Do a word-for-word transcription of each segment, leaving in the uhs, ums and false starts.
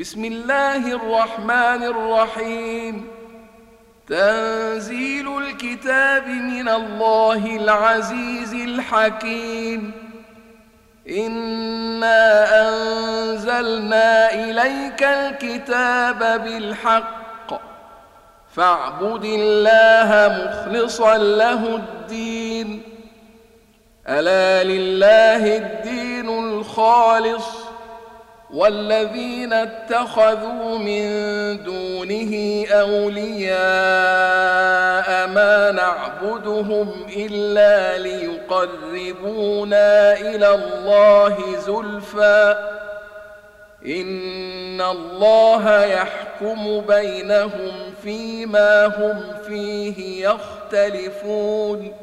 بسم الله الرحمن الرحيم. تنزيل الكتاب من الله العزيز الحكيم. إنا أنزلنا إليك الكتاب بالحق فاعبد الله مخلصا له الدين. ألا لله الدين الخالص والذين اتخذوا من دونه أولياء ما نعبدهم إلا ليقربونا إلى الله زلفى إن الله يحكم بينهم فيما هم فيه يختلفون.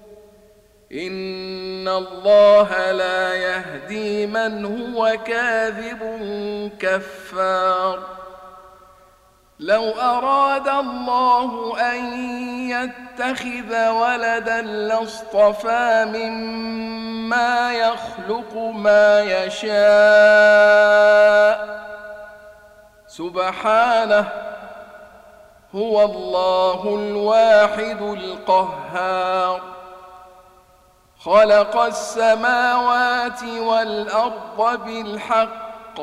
إن الله لا يهدي من هو كاذب كفار. لو أراد الله أن يتخذ ولدا لاصطفى مما يخلق ما يشاء سبحانه هو الله الواحد القهار. خلق السماوات والأرض بالحق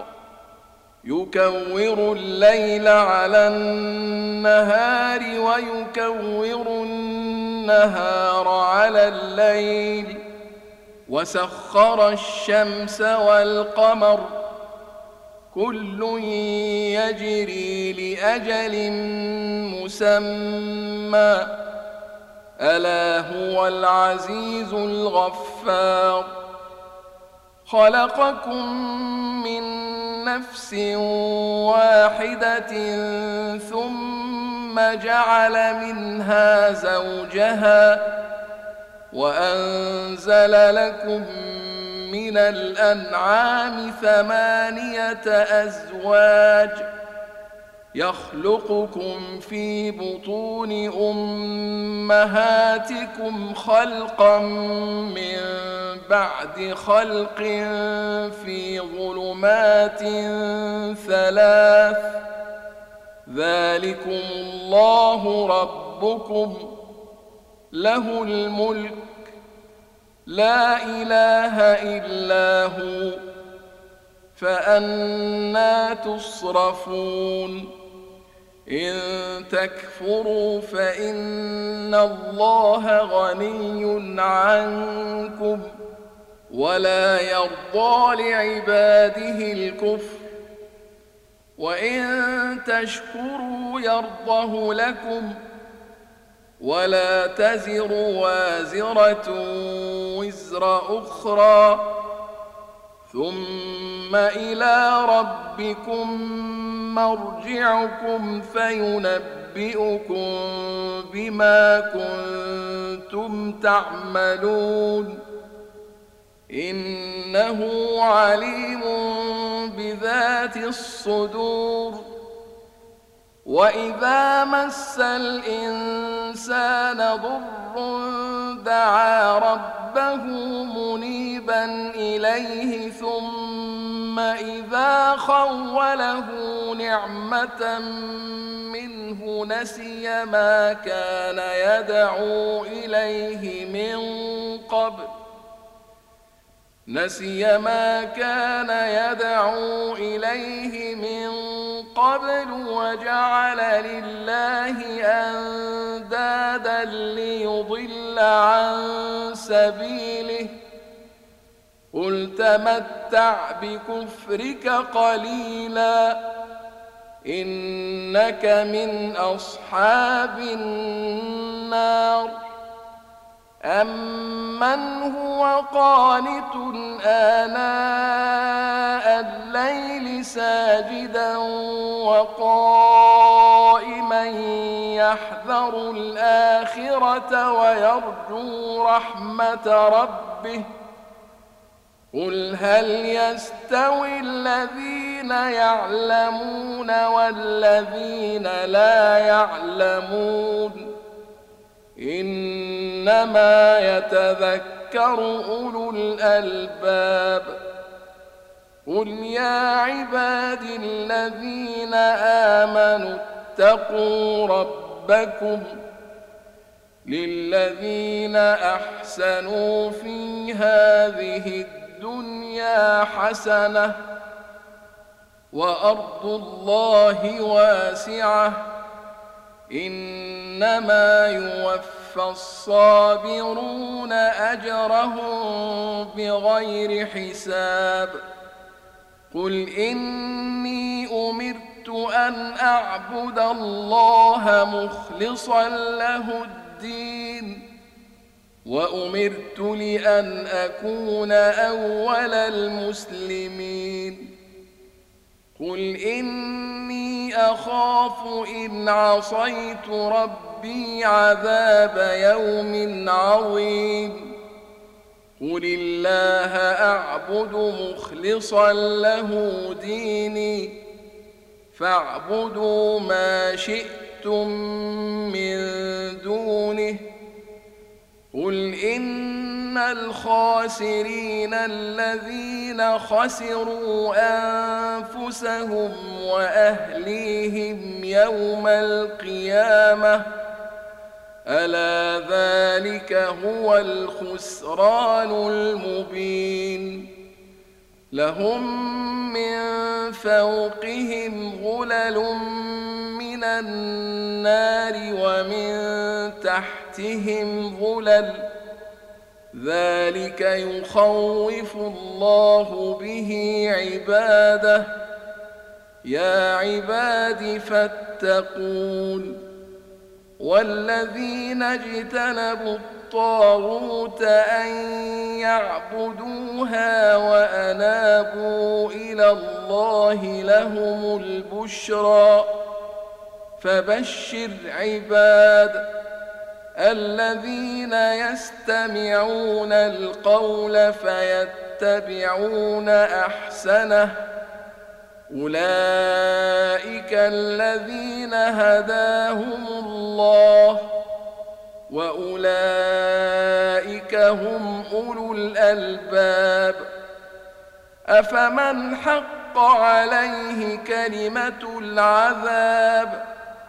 يكور الليل على النهار ويكور النهار على الليل وسخر الشمس والقمر كل يجري لأجل مسمى ألا هو العزيز الغفار. خلقكم من نفس واحدة ثم جعل منها زوجها وأنزل لكم من الأنعام ثمانية أزواج يخلقكم في بطون أمهاتكم خلقا من بعد خلق في ظلمات ثلاث ذلكم الله ربكم له الملك لا إله إلا هو فأنى تصرفون. إن تكفروا فإن الله غني عنكم ولا يرضى لعباده الكفر وإن تشكروا يرضه لكم ولا تزر وازرة وزر أخرى ثم إلى ربكم مرجعكم فينبئكم بما كنتم تعملون إنه عليم بذات الصدور. وإذا مس الإنسان ضر دعا ربه منيبا إليه ثم إذا خوله نعمة منه نسي ما كان يدعو إليه من قبل نسي ما كان يدعو إليه من قبل وجعل لله أندادا ليضل عن سبيله قل تمتع بكفرك قليلا إنك من أصحاب النار. أمن هو قانت آناء الليل ساجدا وقائما يحذر الآخرة ويرجو رحمة ربه قل هل يستوي الذين يعلمون والذين لا يعلمون إنما يتذكر أولو الألباب. قل يا عبادي الذين آمنوا اتقوا ربكم للذين أحسنوا في هذه الدنيا حسنة وأرض الله واسعة إنما يوفى الصابرون أجرهم بغير حساب قل إني أمرت أن أعبد الله مخلصا له الدين وأمرت لأن أكون أول المسلمين قل إني أخاف إن عصيت ربي عذاب يوم عظيم قل الله أعبد مخلصا له ديني فاعبدوا ما شئتم من دونه قل إن الخاسرين الذين خسروا أنفسهم وأهليهم يوم القيامة ألا ذلك هو الخسران المبين لهم من فوقهم غلل من النار ومن تحتهم غلل ذلك يخوف الله به عباده يا عباد فاتقون والذين اجتنبوا الطاغوت أن يعبدوها وأنابوا إلى الله لهم البشرى فبشر عباد الذين يستمعون القول فيتبعون أحسنه أولئك الذين هداهم الله وأولئك هم أولو الألباب أفمن حق عليه كلمة العذاب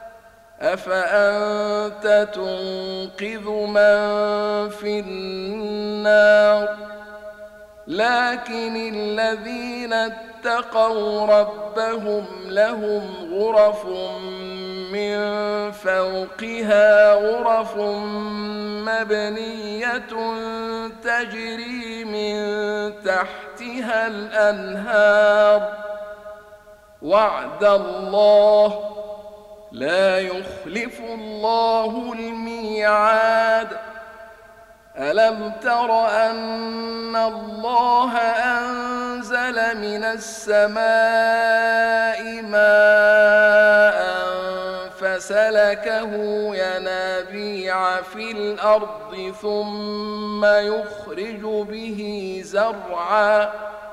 أفأنت تنقذ من في النار لكن الذين اتقوا ربهم لهم غرف من فوقها غرف مبنية تجري من تحتها الأنهار وعد الله لا يخلف الله الميعاد ألم تر أن الله أنزل من السماء ماء فسلكه ينابيع في الأرض ثم يخرج به زرعا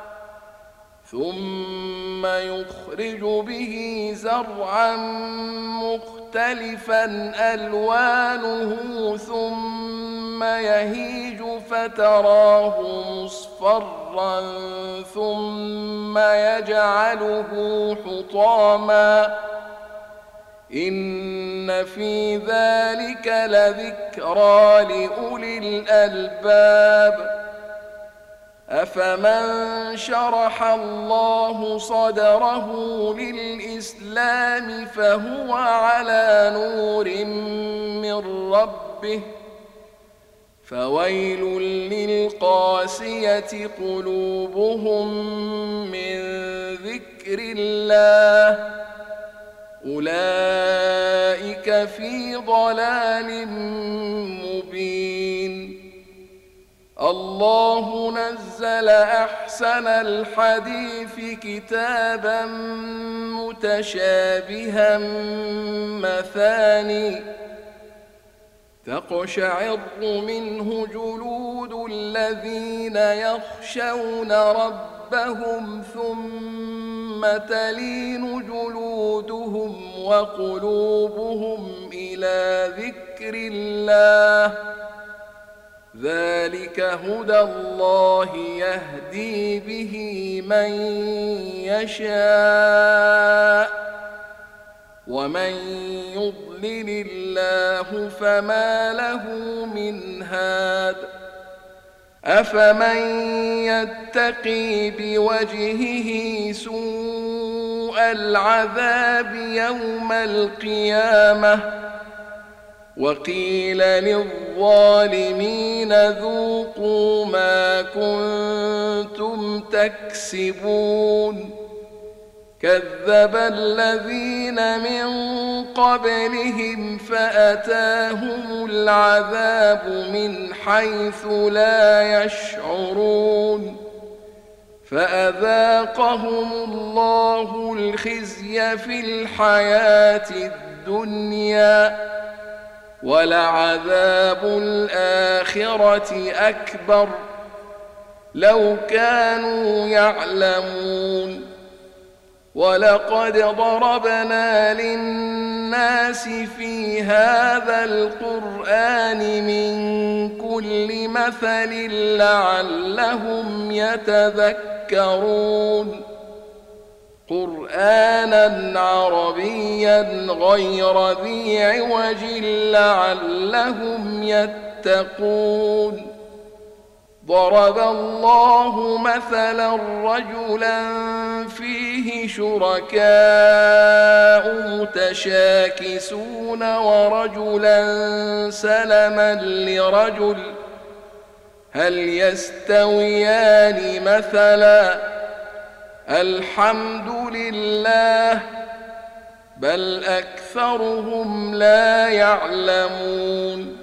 ثم يخرج به زرعا مختلفا ألوانه ثم يهيج فتراه مصفرا ثم يجعله حطاما إن في ذلك لذكرى لأولي الألباب أفمن شرح الله صدره للإسلام فهو على نور من ربه فويل للقاسية قلوبهم من ذكر الله أولئك في ضلال مبين الله نزل أحسن الحديث كتابا متشابها مثاني تقشعر منه جلود الذين يخشون ربهم ثم تلين جلودهم وقلوبهم إلى ذكر الله ذلك هدى الله يهدي به من يشاء ومن يضلل الله فما له من هاد أفمن يتقي بوجهه سوء العذاب يوم القيامة وقيل للظالمين ذوقوا ما كنتم تكسبون كذب الذين من قبلهم فأتاهم العذاب من حيث لا يشعرون فأذاقهم الله الخزي في الحياة الدنيا ولعذاب الآخرة أكبر لو كانوا يعلمون ولقد ضربنا للناس في هذا القرآن من كل مثل لعلهم يتذكرون قرآنا عربيا غير ذي عوج لعلهم يتقون ضرب الله مثلا رجلا فيه شركاء متشاكسون ورجلا سلما لرجل هل يستويان مثلا الحمد لله بل أكثرهم لا يعلمون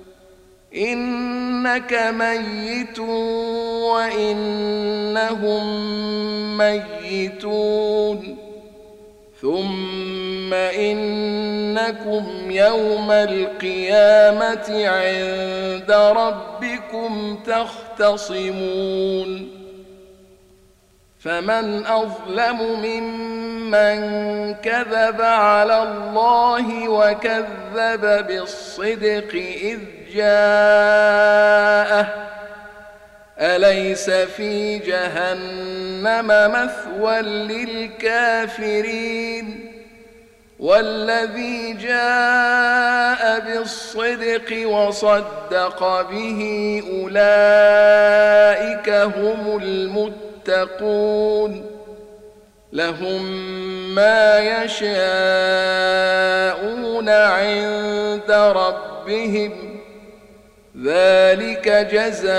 إنك ميت وإنهم ميتون ثم إنكم يوم القيامة عند ربكم تختصمون فمن أظلم ممن كذب على الله وكذب بالصدق إذ جاءه أليس في جهنم مثوى للكافرين والذي جاء بالصدق وصدق به أولئك هم المتقون لهم ما يشاءون عند ربهم ذلك جزاء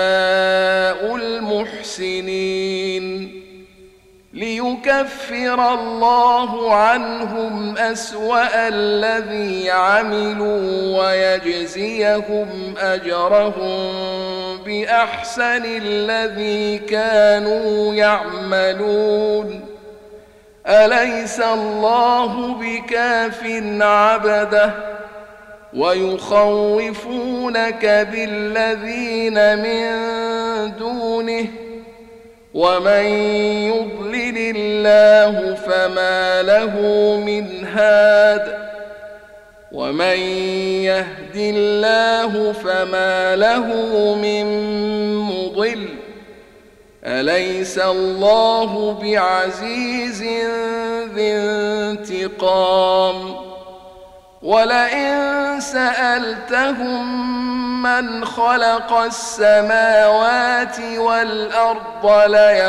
المحسنين ليكفر الله عنهم أسوأ الذي عملوا ويجزيهم أجرهم بأحسن الذي كانوا يعملون أليس الله بكاف عبده ويخوفونك بالذين من دونه ومن يضلل الله فما له من هاد ومن يهد الله فما له من مضل أليس الله بعزيز ذي انتقام ولئن سألتهم من خلق السماوات والأرض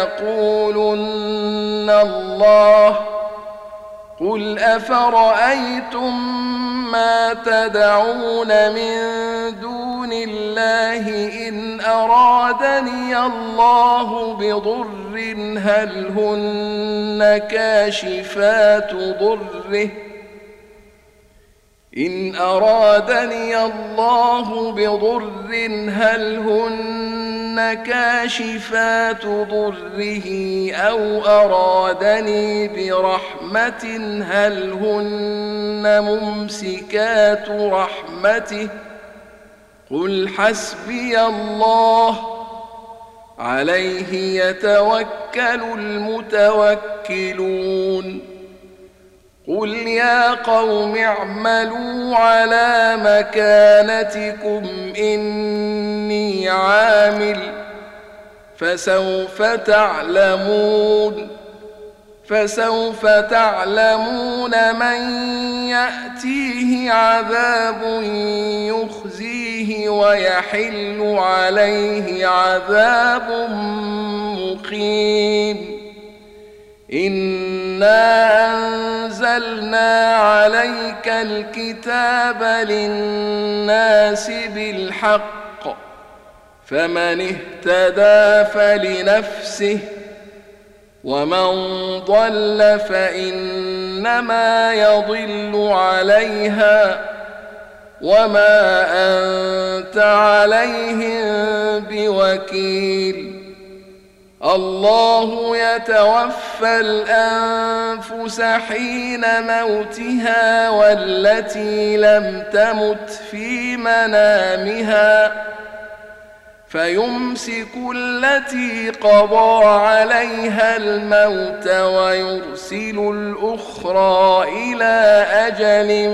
ليقولن الله قل أفرأيتم ما تدعون من دون الله إن أرادني الله بضر هل هن كاشفات ضره إن أرادني الله بضر هل هن كاشفات ضره أو أرادني برحمة هل هن ممسكات رحمته قل حسبي الله عليه يتوكل المتوكلون قل يا قوم اعملوا على مكانتكم إني عامل فسوف تعلمون فسوف تعلمون من يأتيه عذاب يخزيه ويحل عليه عذاب مقيم إنا أنزلنا عليك الكتاب للناس بالحق فمن اهتدى فلنفسه ومن ضل فإنما يضل عليها وما أنت عليهم بوكيل الله يتوفى الأنفس حين موتها والتي لم تمت في منامها فيمسك التي قضى عليها الموت ويرسل الأخرى إلى أجل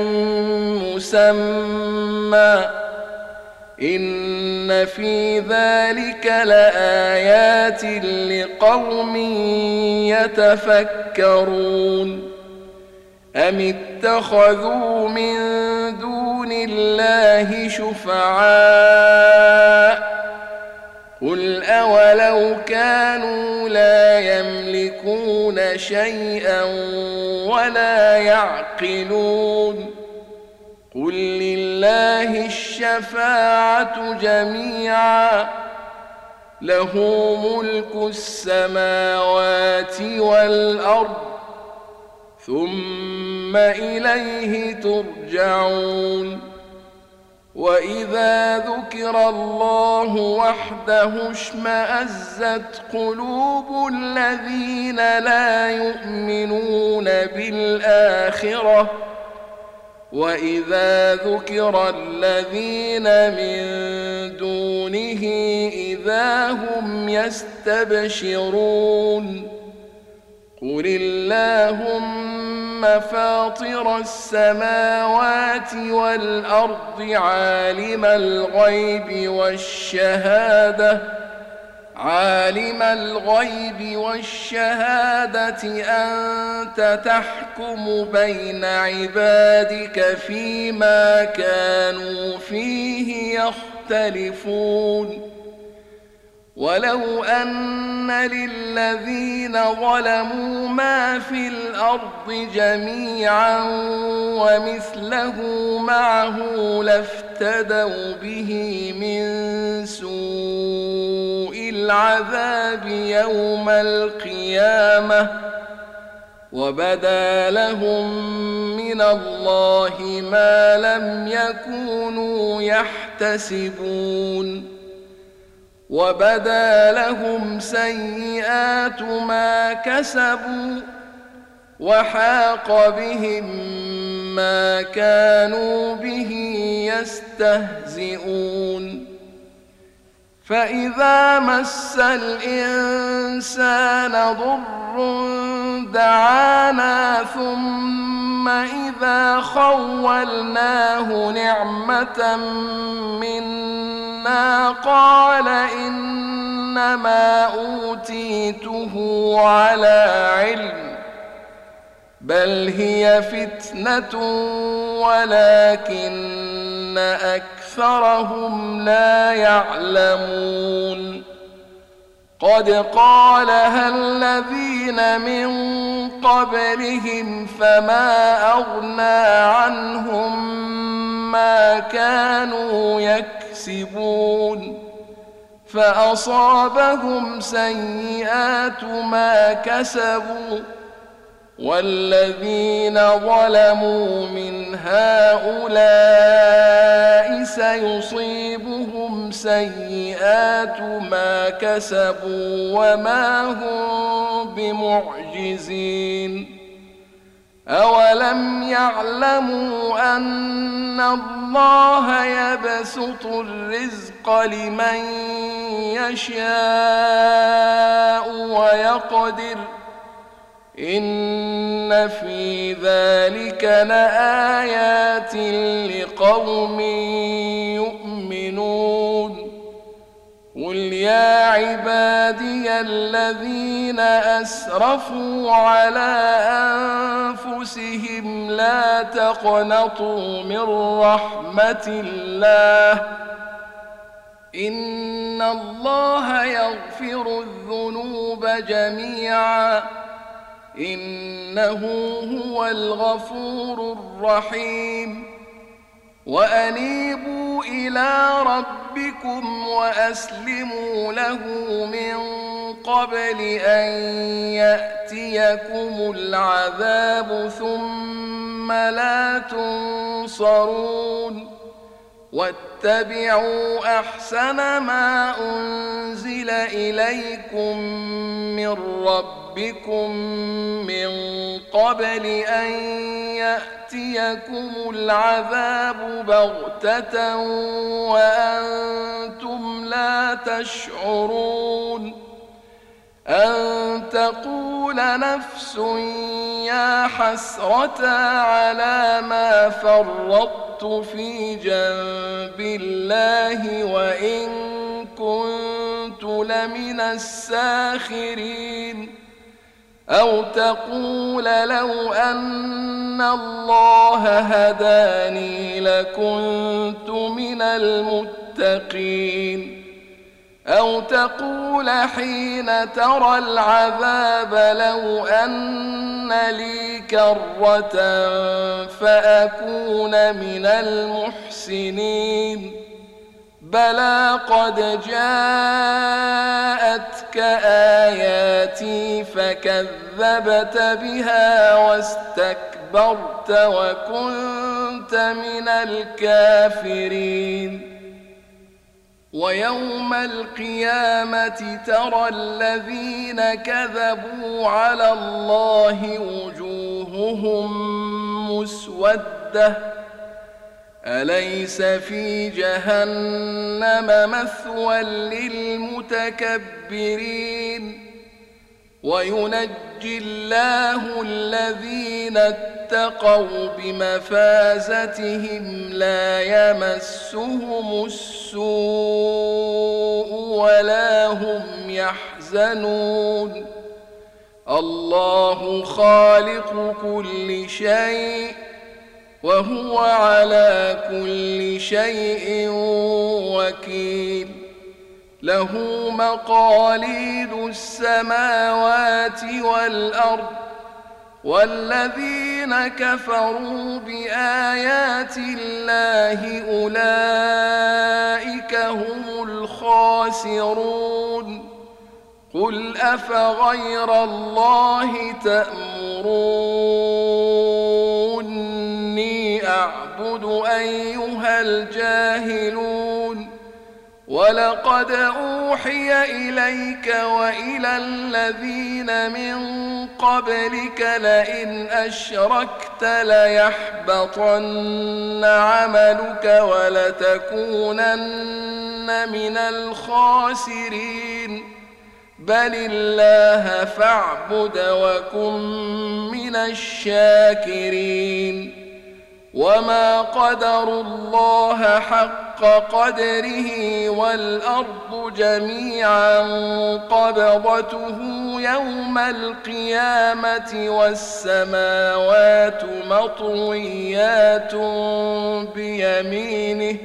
مسمى إن في ذلك لآيات لقوم يتفكرون أم اتخذوا من دون الله شفعاء قل أولو كانوا لا يملكون شيئا ولا يعقلون قل لله الشفاعة جميعا له ملك السماوات والأرض ثم إليه ترجعون وإذا ذكر الله وحده اشمأزت قلوب الذين لا يؤمنون بالآخرة وإذا ذكر الذين من دونه إذا هم يستبشرون قل اللهم فاطر السماوات والأرض عالم الغيب والشهادة عالم الغيب والشهادة أنت تحكم بين عبادك فيما كانوا فيه يختلفون ولو أن للذين ظلموا ما في الأرض جميعا ومثله معه لافتدوا به من سوء العذاب يوم القيامة وبدا لهم من الله ما لم يكونوا يحتسبون وبدا لهم سيئات ما كسبوا وحاق بهم ما كانوا به يستهزئون فإذا مس الإنسان ضر دعانا ثم إذا خولناه نعمة منا قال إنما أوتيته على علم بل هي فتنة ولكن أكثرهم لا يعلمون قد قالها الذين من قبلهم فما أغنى عنهم ما كانوا يكسبون فأصابهم سيئات ما كسبوا والذين ظلموا من هؤلاء سيصيبهم سيئات ما كسبوا وما هم بمعجزين أولم يعلموا أن الله يبسط الرزق لمن يشاء ويقدر إن في ذلك لآيات لقوم يؤمنون يا عبادي الذين أسرفوا على أنفسهم لا تقنطوا من رحمة الله إن الله يغفر الذنوب جميعا إنه هو الغفور الرحيم وأنيبوا إلى ربكم وأسلموا له من قبل أن يأتيكم العذاب ثم لا تنصرون واتبعوا أحسن ما أنزل إليكم من ربكم من قبل أن يأتيكم العذاب بغتة وأنتم لا تشعرون أن تقول نفس يا حسرة على ما فرطت في جنب الله وإن كنت لمن الساخرين أو تقول لو أن الله هداني لكنت من المتقين أو تقول حين ترى العذاب لو أن لي كرة فأكون من المحسنين بلى قد جاءتك آياتي فكذبت بها واستكبرت وكنت من الكافرين ويوم القيامة ترى الذين كذبوا على الله وجوههم مسودة أليس في جهنم مثوى للمتكبرين وينجي الله الذين اتقوا بمفازتهم لا يمسهم السوء ولا هم يحزنون الله خالق كل شيء وهو على كل شيء وكيل له مقاليد السماوات والأرض والذين كفروا بآيات الله أولئك هم الخاسرون قل أفغير الله تأمروني أعبد أيها الجاهلون ولقد أوحي إليك وإلى الذين من قبلك لئن أشركت ليحبطن عملك ولتكونن من الخاسرين بل الله فاعبد وكن من الشاكرين وما قدروا الله حق قدره والأرض جميعا قبضته يوم القيامة والسماوات مطويات بيمينه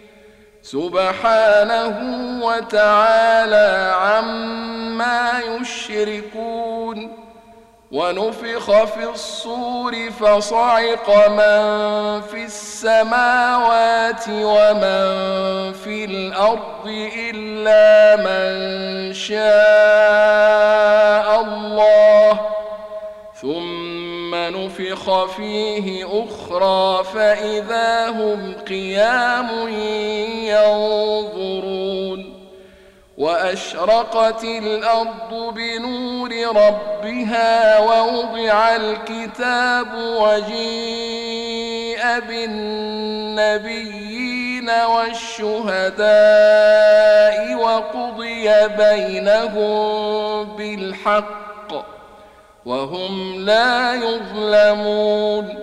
سبحانه وتعالى عما يشركون ونفخ في الصور فصعق من في السماوات ومن في الأرض إلا من شاء الله ثم نفخ فيه أخرى فإذا هم قيام ينظرون وأشرقت الأرض بنور ربها ووضع الكتاب وجيء بالنبيين والشهداء وقضي بينهم بالحق وهم لا يظلمون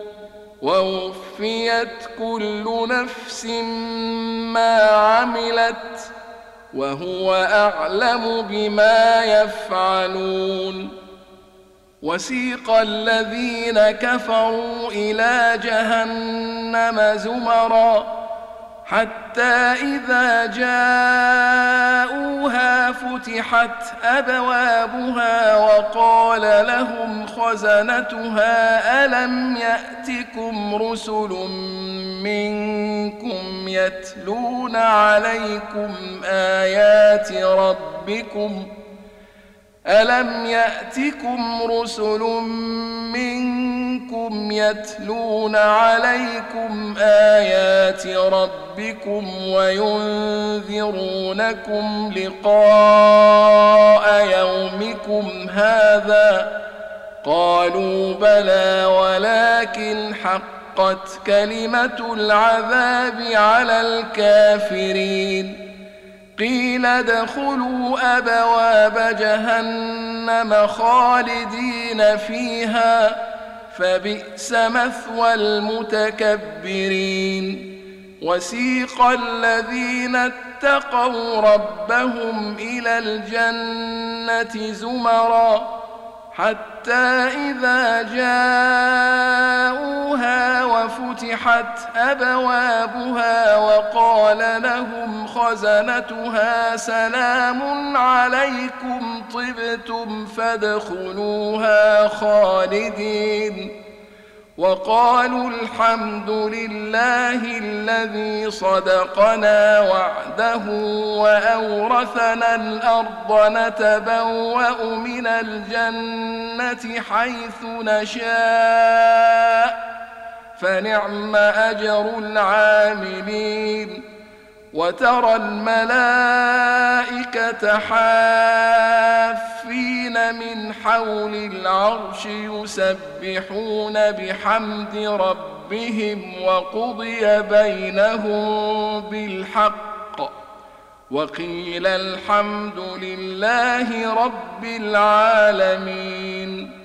ووفيت كل نفس ما عملت وهو أعلم بما يفعلون. وسيق الذين كفروا إلى جهنم زمرا حتى إذا جاءوها فتحت أبوابها وقال لهم خزنتها ألم يأتكم رسل منكم يتلون عليكم آيات ربكم ألم يأتكم رسل منكم يتلون عليكم آيات ربكم وينذرونكم لقاء يومكم هذا قالوا بلى ولكن حقت كلمة العذاب على الكافرين. قيل ادخلوا أبواب جهنم خالدين فيها فبئس مثوى المتكبرين. وسيق الذين اتقوا ربهم إلى الجنة زمرا حتى إذا جاءوها وفتحت أبوابها وقال لهم خزنتها سلام عليكم طبتم فادخلوها خالدين. وقالوا الحمد لله الذي صدقنا وعده وأورثنا الأرض نتبوأ من الجنة حيث نشاء فنعم أجر العاملين. وترى الملائكة حافين من حول العرش يسبحون بحمد ربهم وقضي بينهم بالحق وقيل الحمد لله رب العالمين.